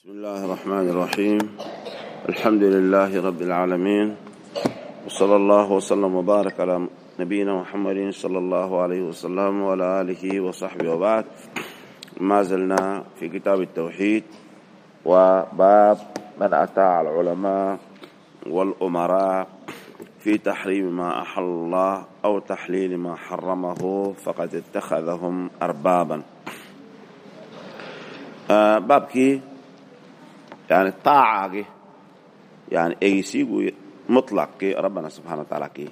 بسم الله الرحمن الرحيم. الحمد لله رب العالمين، وصلى الله وسلم وبارك على نبينا محمد صلى الله عليه وسلم وعلى آله وصحبه وبعد. ما زلنا في كتاب التوحيد وباب من أطاع العلماء والأمراء في تحريم ما أحل الله أو تحليل ما حرمه فقد اتخذهم أربابا. باب كي يعني طاعة يعني ايسيغو مطلق كي ربنا سبحانه وتعالى كي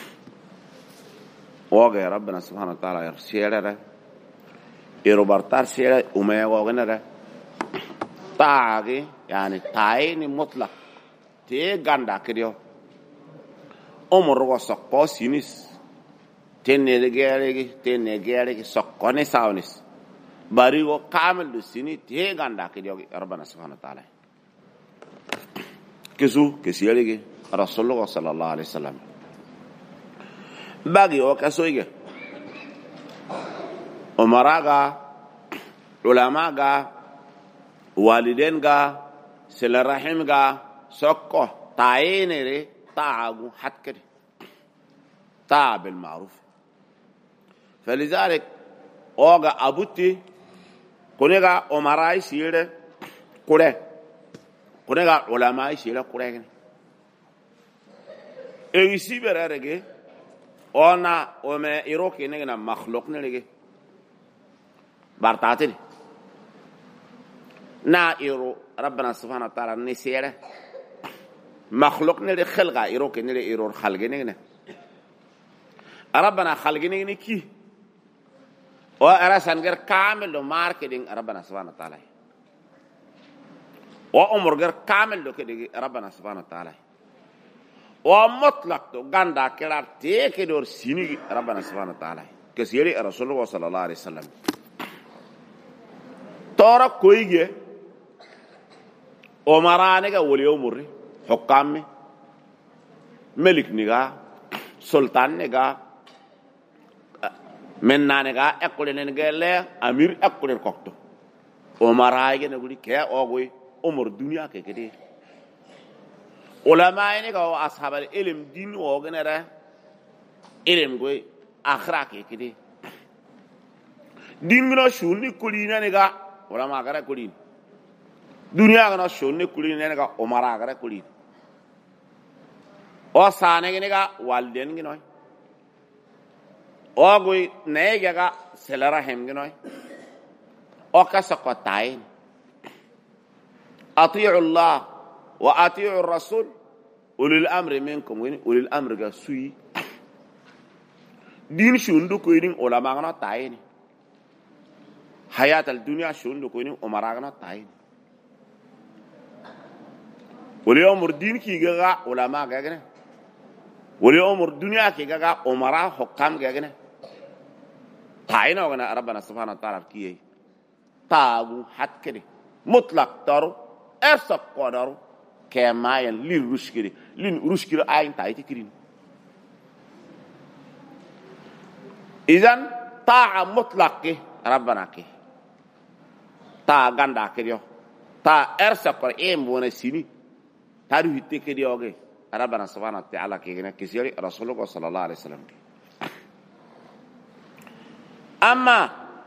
وغي ربنا سبحانه وتعالى يرسيره يروبرتار سيره وما وغنره طاعة يعني تاين مطلق تي غاندا كديو عمر وسقو سينيس تنيغيري سقوني ساونيس باريو كامل دو سيني تي غاندا كديو ربنا سبحانه وتعالى كسيالي رسول الله صلى الله عليه وسلم باقي وكسويجي أمراء علماء والدين سل الرحم سكو تعيني تعبوا حد كده تعب المعروف. فلذلك اوغا ابوتي كونيغا أمراء سيره كوره كونغا علماء شيلا كورين ايسي برارغي اونا وما ايروكي نغنا مخلوق نلغي بارتاتي نا ايرو ربنا سبحانه وتعالى نسيره مخلوق نلغي خلقا ايروكي نلغي ايرو خلقي نغنا ربنا خلقي نغني كي او ارسان غير كامل ماركتينغ ربنا سبحانه وتعالى وأمر غير كامل لو كده ربنا سبحانه وتعالى ومطلق تو غاندا كلار تيكي دور سيني ربنا سبحانه وتعالى كسيري رسول الله صلى الله عليه وسلم تورا كويجي أمرانيغا ولي أموري حكامي ملك نيغا سلطان نيغا منانيغا اقولي نيغا لي امير اقولي كوكتو أمرايغا نقولي كيا اوغوي أمور دنيا كده علماء إنك أو أصحاب العلم دين وغنره علم قوي أخلاق كده دين غنا شوني كلينا نيجا علماء غير كلين دنيا غنا شوني كلينا نيجا أمراء غير كلين أو سانة نيجا والدين غنوي أو قوي نيجا سلرا هم غنوي أو كسقطاين أطيعوا الله وأطيعوا الرسول أولي الأمر منكم أولي الأمر قاسوي دين شوندو كوينين علماء غنا تاين حياة الدنيا شوندو كوينين أمراء غنا تاين ولي أمر دين كي غا علماء غنا ولي أمر دنيا كي غا أمراء حكام غنا تاين وغنا ربنا سبحانه وتعالى كي تاغو حد كده مطلق تارو أسق قدرو كما لين رشكري لين رشكري عين تايتي كرين. إذن طاعة مطلق ربنا كي طاعة غندا كريو طاعة أرسق قرئين بونا سيني تاريخ تكريو ربنا سبحانه وتعالى كي كسيري رسول الله صلى الله عليه وسلم. أما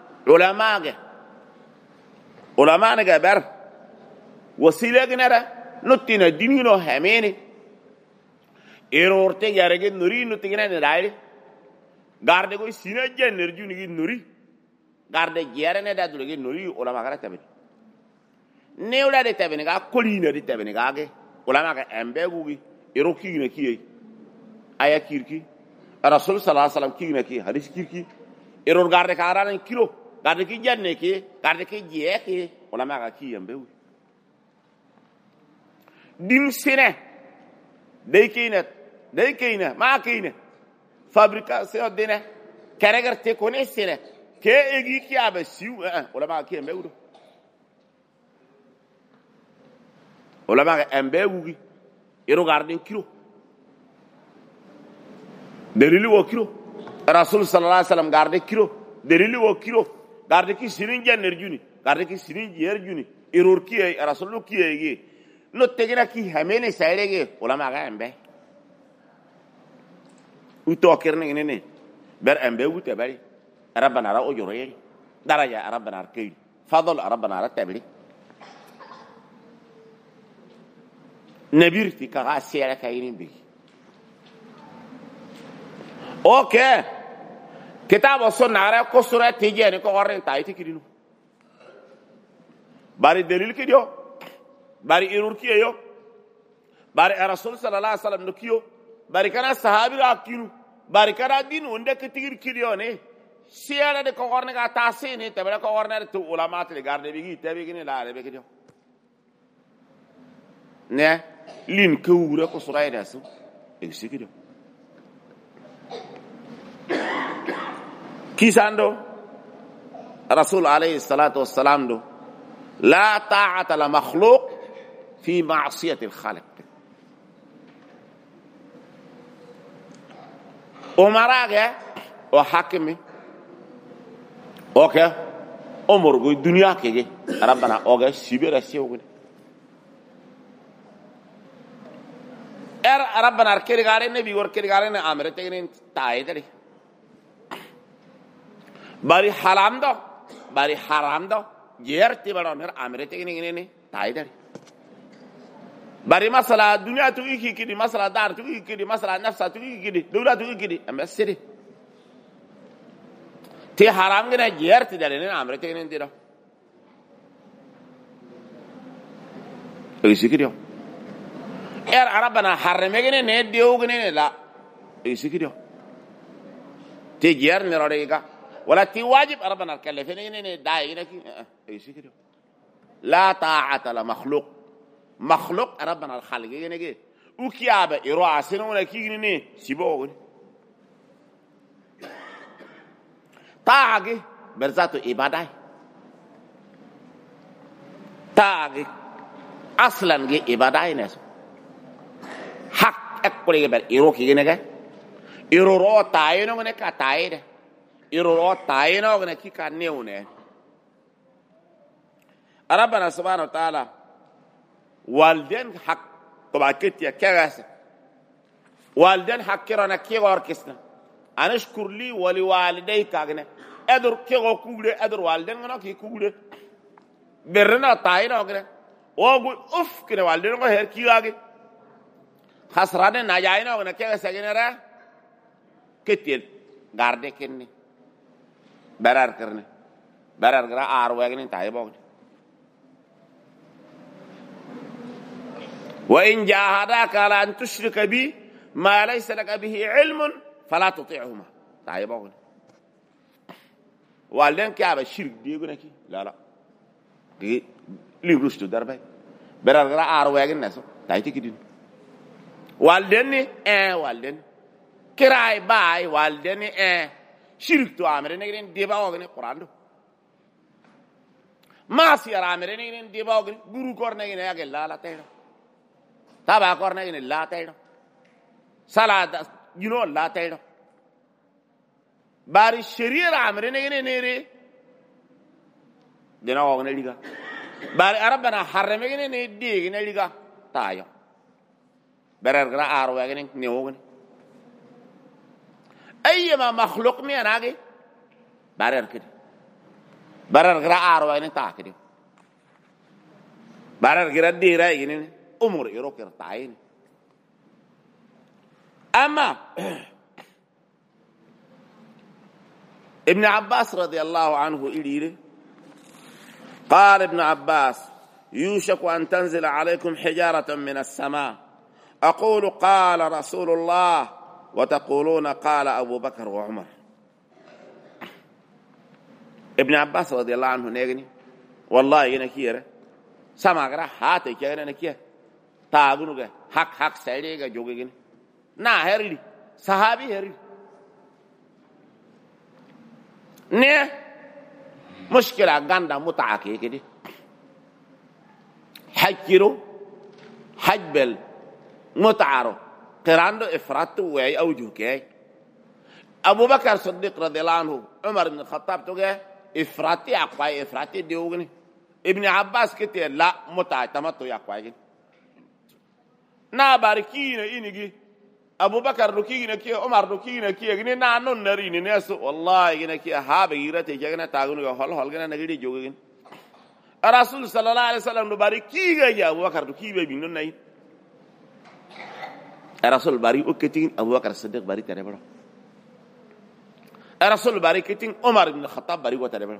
علماء نجبر وسيلة جنرا نتينا دينينو هميني إيرورتي يارجع نوري نتيجنا نرايل غارد كوي سينا جن نرجو نيجي نوري غارد جيرنا ده دلوقتي نوري ولا ما كره تبني نيولا ده تبني كا كولينا ده تبني كاعه ولا ما كره أمبيعوي إيروكي نكية أيا كيركي الرسول صلى الله عليه وسلم كي نكية حديث كيركي إيرور غارد كاران كيلو غارد كي جن نكية غارد كي جيه ولا ما كره كي أمبيعوي دين سنة ده كينة ما كينة فابريكاسيون دينه كارجر تكوني سنة كي كي أبسيو ولا ما كي أمبيعو ولا ما أمبيعوي يرو غاردين كيلو دليل وكيلو الرسول صلى الله عليه وسلم غاردين كيلو دليل وكيلو غاردين كي سرين جن نرجوني غاردين كي سرين جير جوني irur kiye rasul kiye gi no tegina ki hamene sayrege ulama ga embe uto kerne ne ber embe wute bari rabbana ra ujuri daraja rabbana kay fadl rabbana ra tabli nabirti ka gasiyara kayini bi okay kitab sunna ara ko sura tijani ko orren tayti kidinu bari dalil kidio bari irur kiyo bari rasul sallallahu alaihi wasallam kiyo bari kana sahabi akinu bari kana din wonde kitir kidio ne siara de ko orne ga tasini tabra ko orne to ulama te garde bi tabi gini la be kidio ne lin kawura ko sura ida su e sikidio kisando rasul alayhi salatu wassalam do لا طاعة لمخلوق في معصية الخالق أمراء وحاكم أوكي أمور قوي الدنيا كي ربنا أوكي سيبير السيوغ ربنا أركي غارين نبي وركي غارين أمرتين تايدري باري حرام دو باري حرام دو yerti baron her amrete ngene taidari bari masala dunya tu ikidi masala dar tu ikidi masala nafsa tu ikidi dawla tu ikidi amsiri te haram ngene yerti dare ne amrete ngene dira isikidi arabana harame ngene ne dew ngene la isikidi te yer ne rorega ولا تي واجب ربنا كلفني داينك ايش كده لا طاعه لمخلوق مخلوق ربنا الخالق ينجي وكيابه يروح سنونه كيني سيبو طاعه برزاتو عباده طاعه اصلا عباده ناس حق اكبر بر يروح كيني يرو تاينو ne ka taide iroro tayino gna ki kanneune rabbana subhanahu wa ta'ala walden hak to baketi kagas walden hakirana ki orkesna anashkur li wa li walidayka gna adur ki go kugle adur walden gna ki kugle berna tayino gna ogu uf kina walden go her ki age khasrane na jayino gna kagas gna ra ketel garde kenni barar karne barar gra ar wagni tay bok wa in jahadaka ala an tushrika bi ma laysa laka bihi ilmun fala tuti'huma tay bok walden ka ba shirk de guna ki la la di li rustu darbay barar gra ar wagni naso tay tikidin walden ni walden kiray bay walden ni shirk to amere ne deba ogne qur'an do ma si amere ne deba ogne guru korne ne ya la la tayno taba korne ne la tayno salada la tayno bari sharia amere ne re dena ogne liga bari arabana harame ne de ne liga tayo berar gra aro ya ne ogne أيما مخلوق مين أجي برر كده برر غرار وين تاكده برر غراد دي راي يعني أمور يروك يرتعين أما ابن عباس رضي الله عنه إليه قال ابن عباس يوشك أن تنزل عليكم حجارة من السماء أقول قال رسول الله وتقولون قال أبو بكر وعمر ابن عباس رضي الله عنه نيغني والله ينكيره سما غرا هاتي كيره نكيه تاغونو حق سيديغا جوغيغني نا هرلي صحابي هرلي نه مشكلة غاندا متعاكي كده حجرو حجبل متعارو قراندو افراط وعي اوجه كي ابو بكر الصديق رضي الله عنه عمر بن الخطاب توجه افراطي اقوى افراطي ديوغني ابن عباس كتير لا متع تمتع يا كواجين نا باركينا إنجي أبو بكر ركينا كي عمر ركينا كي جني نا نون نريني ناس والله جنا كي هاب يرتي جنا تاغنو هل جنا نجري جوجين الرسول صلى الله عليه وسلم نباركي جا أبو بكر ركي بينون ناي الرسول باري أكتين أبو بكر الصديق باري ترى الرسول باري كتين عمر بن الخطاب باري وترى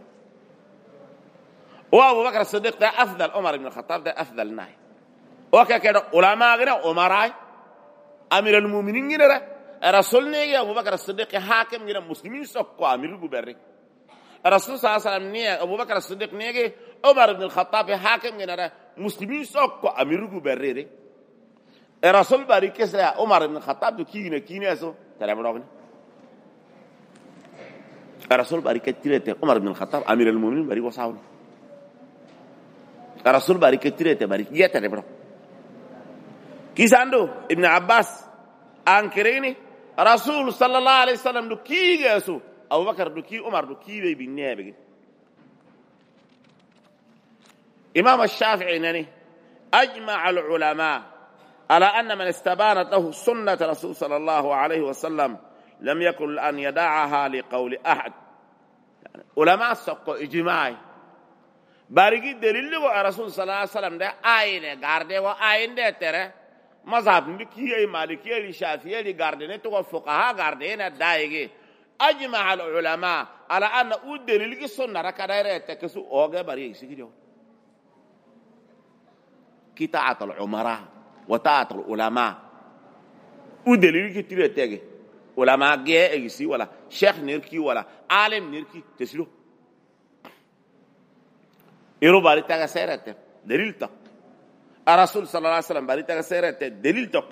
وأبو بكر الصديق ده أفضل عمر بن الخطاب ده أفضل ناي وكذا علماء غير عمراء أمير المؤمنين غير الرسول نيجي أبو بكر الصديق حاكم غير مسلمين سكوا أمير الجبري الرسول صلى الله عليه وسلم نيجي أبو بكر الصديق نيجي عمر بن الخطاب حاكم غير مسلمين سكوا أمير الجبري الرسول بارك كسر عمر بن الخطاب كينا أسو تلام راغني الرسول بارك كتير عمر بن الخطاب أمير المؤمنين بارك وصاون الرسول بارك كتير بارك يا تلام راغ كيساندو ابن عباس أنكريني رسول صلى الله عليه وسلم دو كي جاسو أبو بكر دو كي عمر دو كي بينيه إمام الشافعي نني أجمع العلماء على أن من استبانت له سنة رسول صلى الله عليه وسلم لم يكن أن يدعها لقول أحد يعني علماء سقوا إجماعي بارجي دليل رسول صلى الله عليه وسلم ده آينه غارده وآين ده ترى مذهب مالكية مالكية الشافعية لغاردنة تو فقهاء غاردنة دايجي أجمع العلماء على أن الدليل السنة ركضايرة تكسو أوجا بريء سكيرو كتاعة العمراء وتاعة العلماء الدليل كتير تيجي علماء جاء يجي ولا شيخ نيركي ولا عالم نيركي تسلو يرو باري تاجا سيرته دليل تا الرسول صلى الله عليه وسلم باري تاجا سيرته دليل تا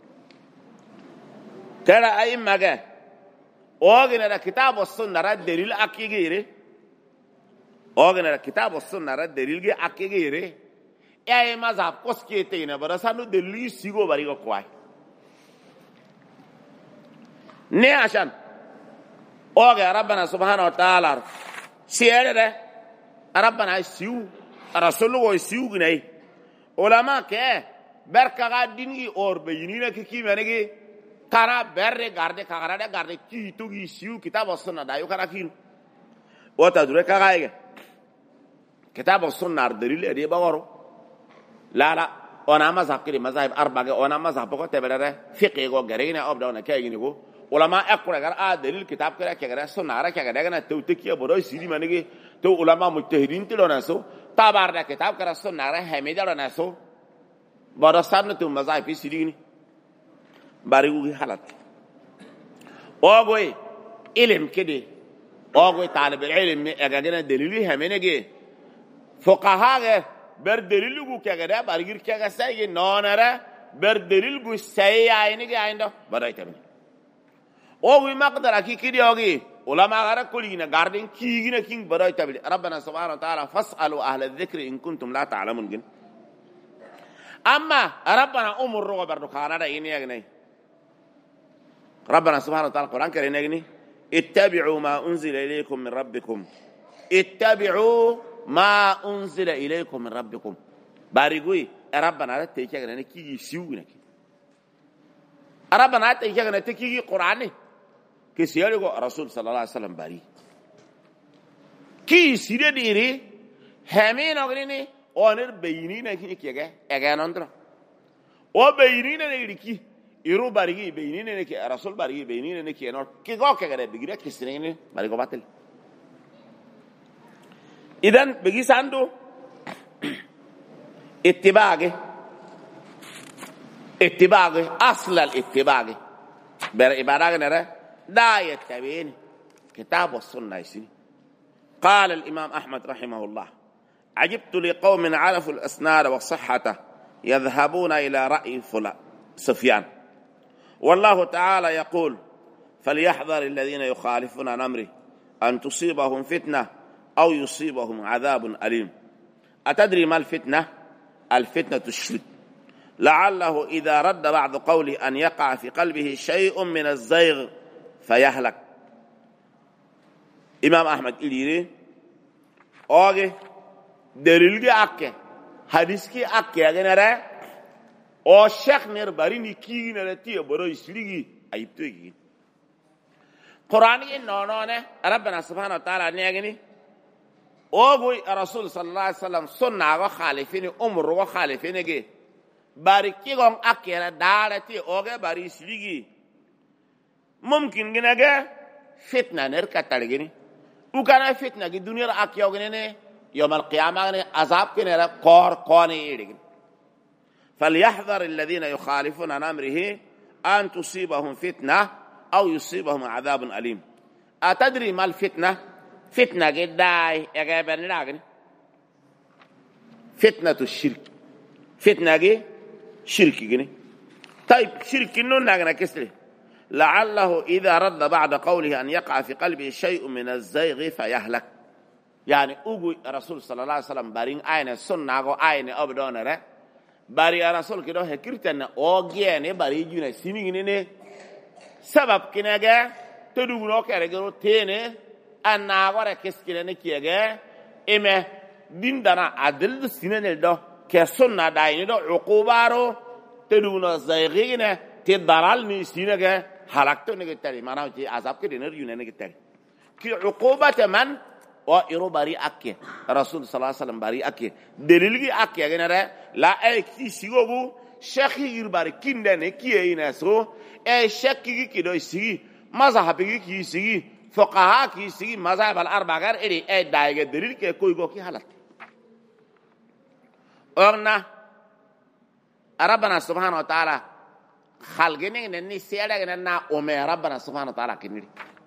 ترى أي مجا أوجنا كتاب والسنة رد دليل أكيجيري أوجنا كتاب والسنة رد دليل أكيجيري أي مذهب كوسكيتينا براسانو دليل سيغو باريغو كواي نه عشان أوجا ربنا سبحانه وتعالى سيرة ربنا يسيو رسوله يسيو جناي علماء كه بركة ديني اور بينينا كي منيجي كارا بره غارده كارا ده غارده كي تو يسيو كتاب والسنة دايو كارا كيلو وتدري كاغاية كتاب والسنة دليل أدي بورو لا أنا مذهب كذي مذاهب أربعة أنا مذهب بقى تبرر فقه جو غرينا أبدا كأي جنيه علماء أقول أجر دليل كتاب كذا كأجر سنة أرا كأجر أجر توتكيا بدوي سيدي منيجي تو علماء مجتهدين تلوناسو تابارد كتاب كذا سنة أرا هميدا لوناسو بدوسان تو مذاهب في سيديني باريوه حالات أوغوي علم كده أوغوي طالب العلم أجانا دليل همينيجي فقهاء بردليل جو كأجر بارجير كأجر سايق نانرا بردليل جو سايق عينيجي عينده بداي تبني أوغوي ما قدر أكيد كده أوغي علماء غير كلينا غاردين كيجينا كين بداي تبني ربنا سبحانه وتعالى فاسألوا أهل الذكر إن كنتم لا تعلمون جن أما ربنا أمر روح بردخانة ده إني أغني ربنا سبحانه وتعالى القرآن كريم يغني اتبعوا ما أنزل إليكم من ربكم اتبعوا ما أنزل إليكم من ربكم باريغوي ربنا لا تيجي كي يسيونا ربنا تيجي تكي قرآن كي سيالو الرسول صلى الله عليه وسلم باري كي سيرة ديري همين أغني أونر بينينا كي كيجا أجان أندرا أو بينينا نيركي يرو باريغي بينينا كي الرسول باريغي بينينا كي أنور كي غا كيجا بيجرا كيسرين باريغو باتل إذن بيجي ساندو اتباعه أصل الاتباع بريبارة نرى لا يتبين كتاب والسنة يسني قال الإمام أحمد رحمه الله عجبت لقوم عرفوا الأسناد والصحة يذهبون إلى رأي سفيان والله تعالى يقول فليحذر الذين يخالفون عن أمره أن تصيبهم فتنة أو يصيبهم عذاب أليم أتدري ما الفتنة؟ الفتنة الشرك لعله إذا رد بعض قوله أن يقع في قلبه شيء من الزيغ فيهلك إمام أحمد إليري أوغي delil gi akke hadis ki akke agenere o sheikh ner bari ni ki ne ti boro isrigi ayipto gi qur'ani no ne rabbana subhanahu wa ta'ala ne agini o go rasul sallallahu alaihi wasallam sunna go khalifini umru go khalifini ge bari ki gon akera dalati o ge bari isrigi mumkin ginage fitna ner katalgini u kana fitna gi dunya akya gine يوم القيامة عذاب كنيرا قوني إيرين فليحذر الذين يخالفون عن أمره أن تصيبهم فتنة أو يصيبهم عذاب أليم أتدري ما الفتنة؟ فتنة جداي يجابني لاغني فتنة الشرك فتنة جي شرك جني طيب شرك إنه ناقنا كسره لعله إذا رد بعد قوله أن يقع في قلبه شيء من الزيغ فيهلك يعني أقول رسول صلى الله عليه وسلم بارين أين سنة أو أين أبدونه باري رسول كده هكرتنا أوجيني باري جونا سيميني سبب كناجا تدوغنو كارجرو تيني أن أقول كسكيني كيجا إما دين دنا عدل سيني ده كسنة دايني ده عقوبارو تدوغنو زيغينه تدرال نسينه هلاكتو نكتري ما ناوي عذاب كده نريونه نكتري كي عقوبة من وإيرو باري أكيه رسول صلى الله عليه وسلم باري أكيه دليلي أكيه جنرا لا أي كي سيغو شيخي يرباري كيندن كي ينسو أي شيخي كيدو يسيغي مذهبي كي يسيغي فقهاء كي يسيغي مذهب الأربعة غير إلي أي دايغ دليل كي كويغو كي حالت أغنى ربنا سبحانه وتعالى خلقني نني سيادة ننا أمي ربنا سبحانه وتعالى كنيري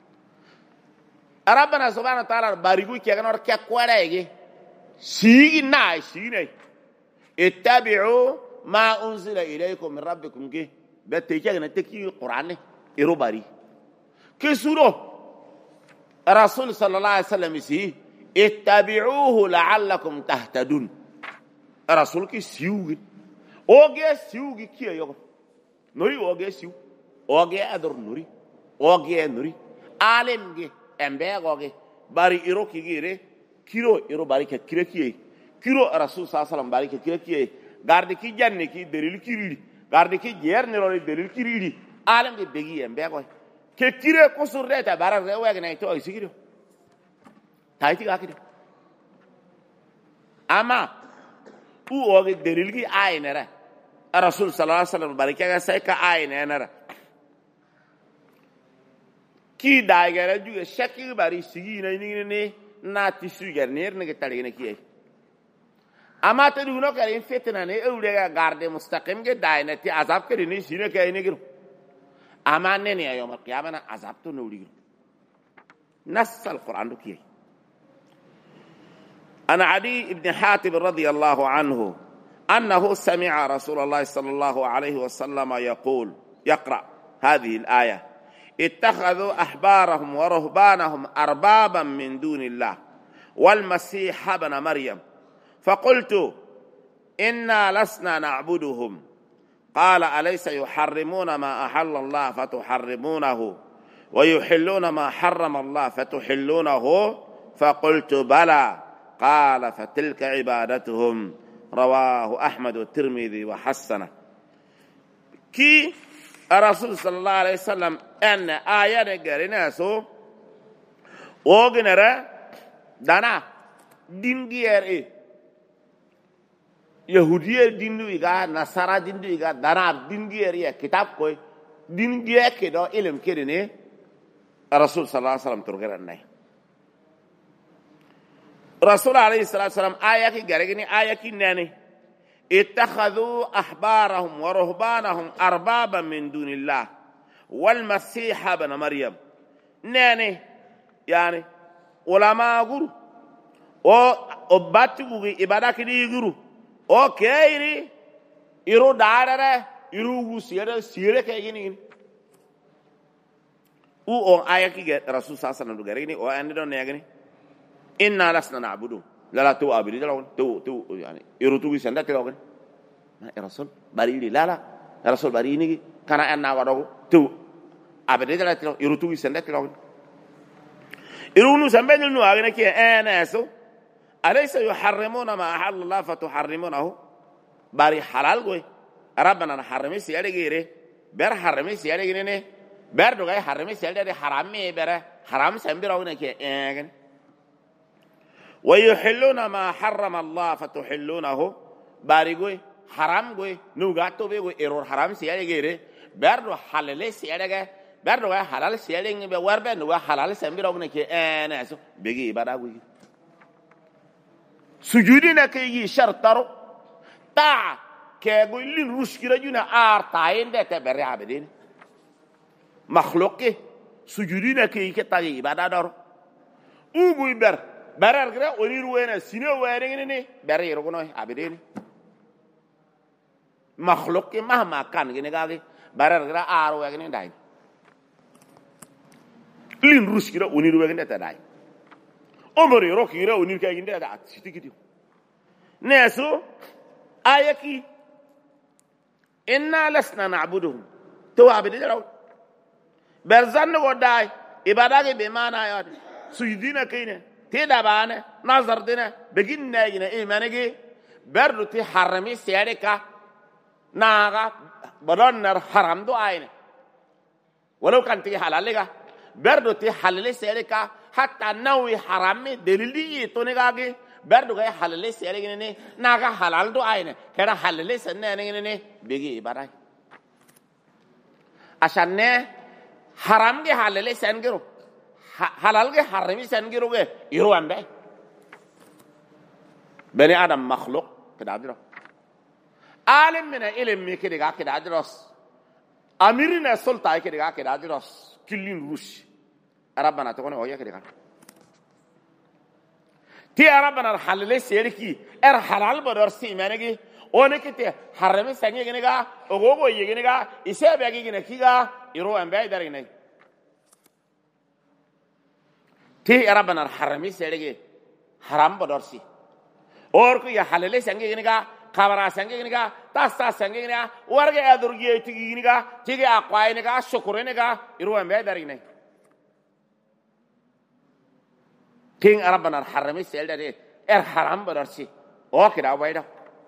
ربنا سبحانه وتعالى باريغو كي أغنى وركي أكواريغي سيغي ناي سيغي ناي اتبعوا ما أنزل إليكم من ربكم كي بتيكي أغنى تكي القرآن إيرو باري كي سورو رسول صلى الله عليه وسلم سي اتبعوه لعلكم تهتدون رسول كي سيوغي أوغي سيوغي كي يوغو نوري أوغي سيو أوغي أدر نوري أوغي نوري عالم جي أمبيغ أوغي باري إيرو كي جيري كيرو إيرو باري كيري كي كيرو رسول صلى الله عليه وسلم باري كيري كي غاردي كي جاني كي دليل كيري غاردي كي جير نيرو دليل كيري عالم جي بيجي أمبيغ أوغي كيري كسر ريتا بارا ريوغي نايتو أي سيكيرو تايتي غاكيرو أما او اوغي دليل كي آي نرى الرسول صلى الله عليه وسلم باركة سيكا آي نرى كي دايغر جو شكل باري سيغي نيني ناتي سوغر نير نغي تالي نكي اما تدونو كارين فتنة ني اوليغا غارد مستقيم كي داي نتي عذاب كري ني سينا كاي نيغرو اما نيني يوم القيامة عذاب تو نوليغرو نص القرآن دو كي أنا عدي بن حاتم رضي الله عنه أنه سمع رسول الله صلى الله عليه وسلم يقرأ هذه الآية اتخذوا أحبارهم ورهبانهم أربابا من دون الله والمسيح ابن مريم فقلت إنا لسنا نعبدهم قال أليس يحرمون ما أحل الله فتحرمونه ويحلون ما حرم الله فتحلونه فقلت بلى قال فتلك عبادتهم رواه أحمد والترمذي وحسنه كي الرسول صلى الله عليه وسلم أن آية نقرنا سو وغنرا دانا دين غير إيه يهودية دين دويغا نصارى دين دويغا دانا دين غير إيه كتاب كوي دين غير كده علم كده الرسول صلى الله عليه وسلم ترغرنا رسول عليه الصلاة والسلام آية كي غرغني آية كي ناني اتخذوا أحبارهم ورهبانهم أربابا من دون الله والمسيح ابن مريم ناني يعني علماء غرو او باتغو إبادة كدي غرو او كيري إرو دارره إرو سيرة كيغني او آية كي رسول صلى الله عليه وسلم غرغني او أندي دون نيغني إنا لسنا نعبدون لا تو أبدي دلون تو يعني يروتوي سندا تلون يا رسول باريني لا يا رسول باريني كان أنا وراءه تو أبدي دلون تلون يروتوي سندا تلون يرونو سنبدل نو أغنى كي أنا سو أليس يحرمون ما أحل الله فتحرمونه باري حلال قوي ربنا نحرمي سيادة غيره بر حرمي سيادة غيره بر دوغاي حرمي سيادة حرامي بر حرام سنبيرون كي ويحلون ما حرم الله فتحلونه باري قوي حرام قوي نوغاتو بي قوي إرور حرام سيادة غيره بر دو حلال سيادة بر دوغاي حلال سيادة غيره وربن دوغاي حلال سنبيرون كي ناسو بيجي إبادا قوي سجودنا كي شرطرو تا كيقول لين روشكرا جونا آرتاين ده تبري عبدين مخلوقي سجودنا كي كتاجي إبادة دارو أوغوي برر غير ونيروينا سينو ويريني بري يرغنوي عبدين مخلوقي مهما كان جنگاغي برر غير آرو ويريني داين لين روشكرا ونيروينا تداين عمر يروكي غير ونير كاين ده دات سيتيكيتو ناسو آيكي إنا لسنا نعبدهم تو عبد الله برزان وداي إبادة بمعنى يا سيدنا كينه تدابانه نظر دينه بجين ناينه إيمانه برد تي حرمي سيارك ناغا بدون حرام دو عينه ولو كان تي حلال لك برد تي حلال سيارك حتى نوي حرامي دليلي تونيغاغي برد غاي حلال سيارك ني ناغا حلال دو عينه كده حلال سنه ني بيجي إبادة عشان نه حرام کے حلال سنگرو حلال کے حرمی سنگرو کے يروان بي بني آدم مخلوق كده عدرو عالم من علم كده كده عدروس أميرنا السلطة كده عدروس كلين روش ربنا تكون هو كده تي ربنا الحلال سيركي حلال بدرسي مانجي ونكتة حرمي سنجي كنيكا أغوغو يكنيكا إسابة كنيكا يروان بي داريني تي ربنا الحرمي سيركي حرام بدرسي और कोई हलले संगे गिने का खबरा संगे गिने का तास्ता संगे गिने का वर्गे अदुर्गी तिगी गिने का तिगे अक्वाई ने का शुक्रे ने का इरुआ में दरी नहीं किंग अरब बना हरमी सेल दरे हराम बदरसी ओके दा वाइडा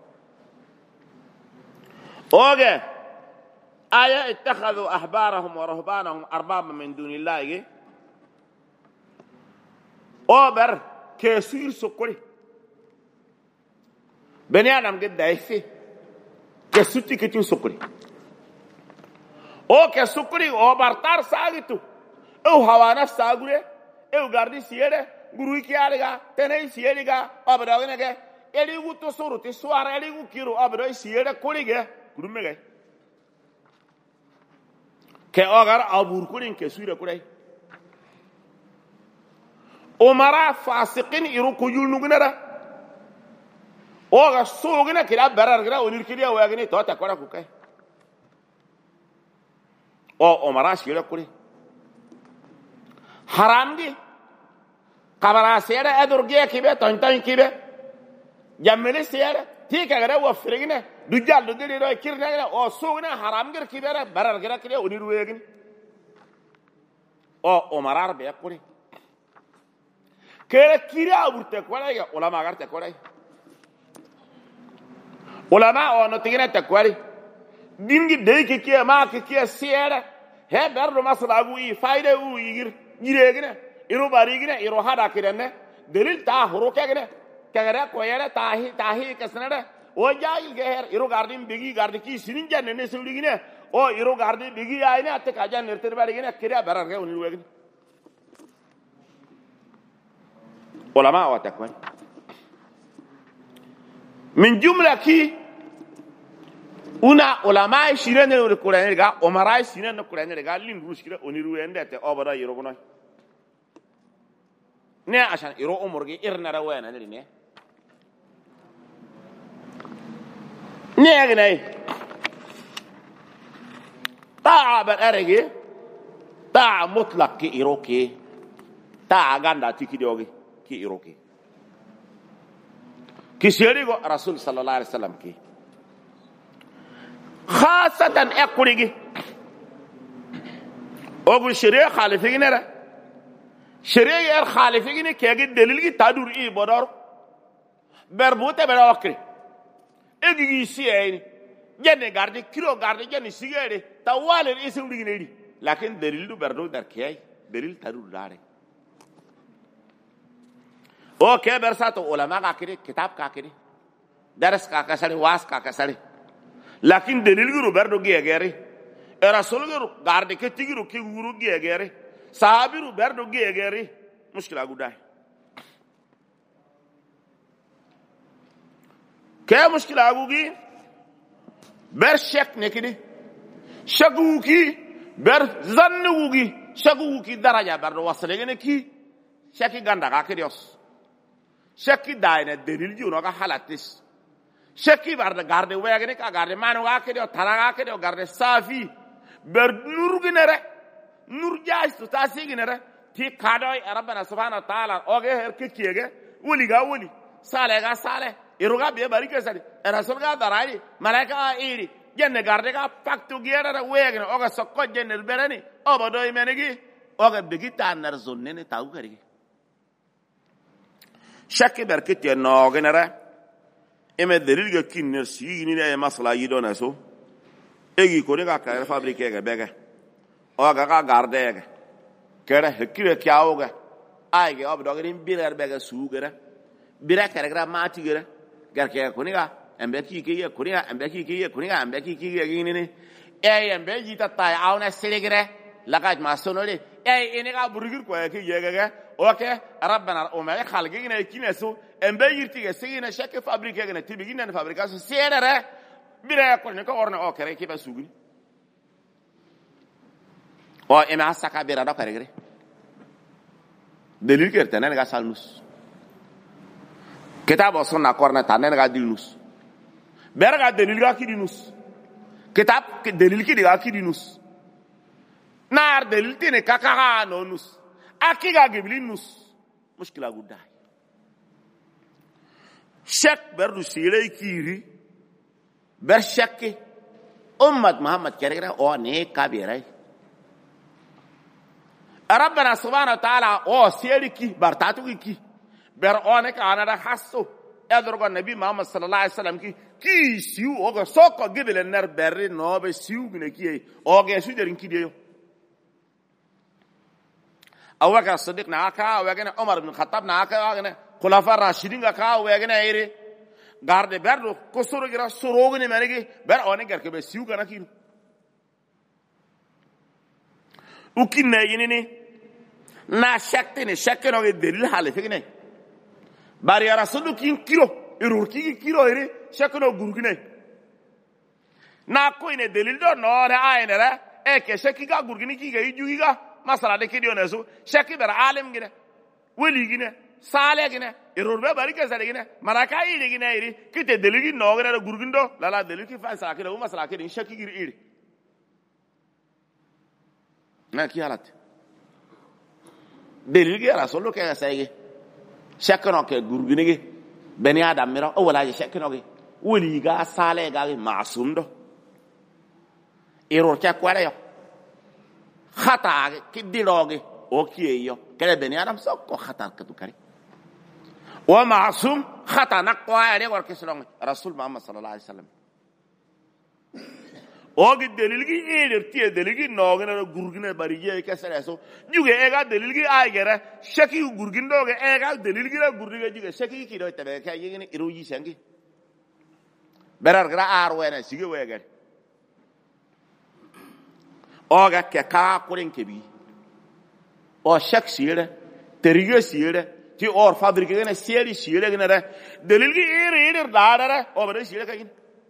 ओके आया اتخذوا احبارهم ورهبانهم اربابا من دون الله اوبر كسير سكري بني آدم قد دايفي كسوتي كتير سكري أو كسكري أو بارتار ساعته أو هوانا ساعوله أو غاردي سيره غروي كيالها تناي سيرها أبداغنا كه إليغو تسورو تسوار إليغو كيرو أبداي سيره كوليغه غرومه كأغار أبور كولين كسويره كولي أمرا فاسقين إيرو كيول نغنرا اوغا سوغنا كده برارغرا ونيركيديا واغني توتا كورا كوكاي او امراش يلا كوري حرام دي قبرا سيره ادرغي كيبه تونتان كيبه جامل سيره تيكا غدا وفرغنا دجال دغري دو كيرنا او سوغنا حرام غير كيبه برارغرا كده ونير واغني او امرار بي كوري كده كيرا ورته كوراي علماء غارته كوراي علماء أو نتيجة تقولي دينك ديك كيا ما كيا سيارة هي برضو مثلا أقولي فايدة أو يجينا يرو باريجنا يرو هذا كده دليل تاهرو كده كده كويرة تاهي كسنة وجايل جهر يرو غاردين بيجي غاردي كي سنين جانة نسوليجنا أو يرو غاردي بيجي عينه أتكاجان نرتر باريجنا كده برا كده ونلوجنا علماء أو تقولي من جملة كي una ulama shirene no Qur'an ga umara shirene no Qur'an ga lin rushira oniru ende te obara yiro gono ne ashan iro umurgi irna rawana ne agnay ta'a bar arege ta'a mutlaq ki iroki ta'a ganda tikidogi ki iroki كسيري رسول صلى الله عليه وسلم كي خاصة أقولي أقول شريعة خالفين لا شريعة خالفين كي أجد دليل كي تدور إيه بدر berbute bera okre egi sieni jenne garde kilo garde jenne sigere tawale isum diginedi lakin dalilu berdo darkiyai dalil taru dare o ke bersato ulama ka kire kitab ka kire dars ka kasari was ka kasari lakin dalil guru berdo gegere rasul guru garde ke tigiru ke guru gegere sahabiru berdo gegere mushkila gudai ke mushkila gugi ber shek ne kidi shaguki ber zannugi shaguki daraja berdo wasale ne ki shaki ganda ka kirios shaki daine delil juno ka halatis shaki bar garde wegene ka garde manu ka kirio taraga kirio garde safi ber nurginere nur jaas to tasiginere ti kadoy rabbana subhanahu wa ta'ala oge her kikiyege woli ga woli sale ga sale iruga be barike sari rasul ga darari malaika iri jenne garde ka faktu giyara wegene oga sokko jenne berani obodo imenegi oga begita nar zonnene taw karigi shakki berkiti no genera eme delil ga kinner sigini ne masala yidona so egi ko ne ga ka fabrique ga bega oga ga garde ga kera hekire kyaoga aige obodo gin birer bega sugera bira kera mati gera garke ko ne ga embe ki ki ko ne ga embe ki ki ko ne ga embe ki ki gini ne embe jita ta auna selegre lagaj ma sonore ene ga burgir ko ki yega oke rabbana o ma khalgi ne kinesu embe yirti ge sigina shake fabrique ge ne tibigi ne fabrication sienere bire ko ne ko orne o kere ki ba sugni o ema saka bira do kare delil ke tenen ga salnus kitab o sunna korna tanen ga dilnus ber ga delil ga kidinus kitab ke delil ki ga kidinus nar delil tine kaka no nus akiga geblinus mushkila gudda shek berdu sire kiri ber shakke ummat muhammad kere o ne kabirai rabbana subhanahu wa ta'ala o sire ki bartatu ki ber one ka anada hasso edorgo nabi muhammad sallallahu alaihi wasallam ki siu o go sokko gebele ner berri no be siu gine ki o ge su derin ki de awaka sadiq na aka wagena umar ibn khattab na aka wagena khulafa rashidin ka wagena ire garde berdo ko soro gira sorogni manegi ber one garke be siu kana kin ukinne yinini na shakte ne shakkeno ge delil hale fikne bari rasul kin kiro irur ki kiro ire shakkeno gurgine na ko ine delil do no re ayne ra e ke shakki ga gurgini ki ga yugi ga masala de kidio nesu shaki ber alim gine weli gine sale gine irurbe bari ke sale gine maraka iri gine iri kite deligi no gine gurgundo lala deligi fa sa kire masala kire shaki giri iri na ki halat deligi rasul ke sayge shakano ke gurgine ge beni adam mira o wala shakano ge weli ga sale ga maasum do irur ke kware yo khata ki diroge o kiyo kele beni adam sokko khata ka dukari wa ma'sum khata naqwa ale war kislong rasul muhammad sallallahu alaihi wasallam o gi delilgi ederti delilgi nogena gurgine bariye kesere so juge ega delilgi aigere shaki gurgindo ge ega delilgi la gurdige juge shaki ki do tabe ka yini iruji sangi berar gra arwena sige wege oga ke ka kuren kebi o shak sire teriga sire ti or fabrique ne seri sire ne re delilgi ere daara o bare sire ka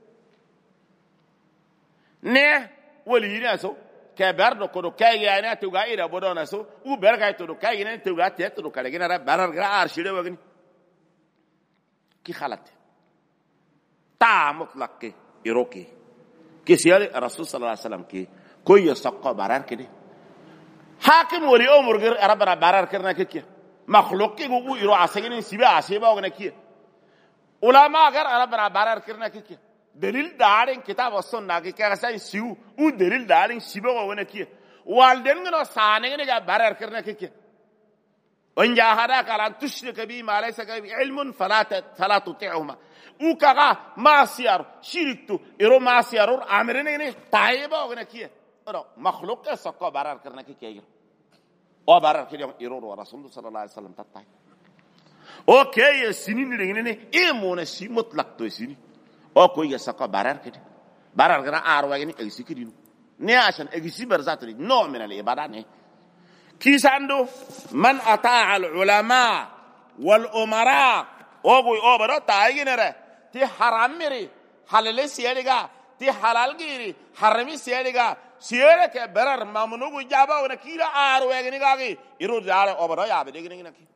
ne wali ne so ke berdo ko do kay ya ne to ga ira bodona so u berga to do kay ne to ga te to kale ne ra barar gra ar sire wagni ki khalat ta mutlaq ke iroki ki sire rasul sallallahu alaihi wasallam ki koy yasqa barar kede hakim wali umur gir rabbana barar kirna kike makhluq ki go iro asagini siba asiba ogna ki ulama gar rabbana barar kirna kike dalil daarin kitab wa sunna ki ka sai siu u dalil daarin siba ogna ki walden ngno saane ne ga barar kirna kike وإن جاهداك على أن تشرك بي ما ليس لك علم فلا تطيعهما وكذا ما سيار شركتو إرو ما سيارور أمرنا تايبا وغنكيه مخلوق سكوا بارار كرنا كي او بارار كي إرو رسول صلى الله عليه وسلم تتاي اوكي سنين ريني إيمونا سي مطلق تو سنين او كوي سكوا بارار كرنا أروغني إكسكرينو ني عشان إكسي برزاتري نوع من العبادة كيساندو من أطاع العلماء والأمراء أو برا تايجنره تي حرام مري حلال سياريغا تي حلال غيري حرامي سياريغا سيارك برر مامنو جابا ونكيلا أروغني غاغي يرو جاره أو برا يابديغني نكي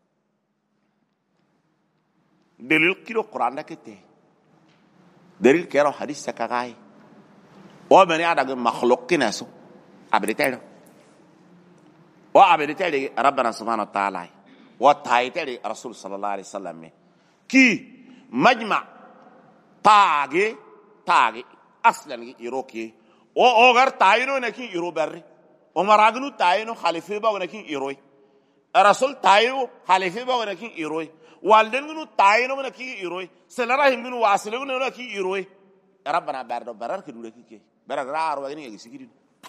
دليل كيلو قرآن نكتة دليل كيرو حديث سكاغاي أو بني آدم مخلوق كناسو أبديتيرو وعبدتي ربنا سبحانه وتعالى وتايتي رسول صلى الله عليه وسلم كي مجمع تاغي اصلا يروكي او اوغر تاينو نكي يرو بر عمراغنو تاينو خليفه با نكي يروي رسول تايو خليفه با نكي يروي والدنو تاينو نكي يروي سلرا هندو واسلغنو نكي يروي ربنا برر كدو برر رارو غني يسيكيدو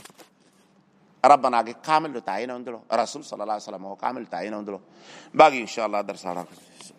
ربنا كامل تعيين عندله الرسول صلى الله عليه وسلم هو كامل تعيين عندله باقي إن شاء الله درس